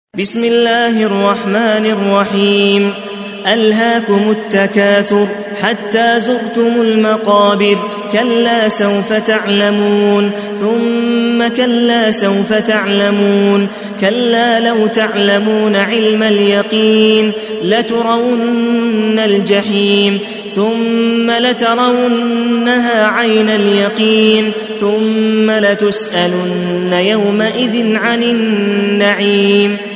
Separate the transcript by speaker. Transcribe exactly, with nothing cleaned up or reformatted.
Speaker 1: بسم الله الرحمن الرحيم ألهاكم التكاثر حتى زرتم المقابر كلا سوف تعلمون ثم كلا سوف تعلمون كلا لو تعلمون علم اليقين لترون الجحيم ثم لترونها عين اليقين ثم لتسألن يومئذ عن النعيم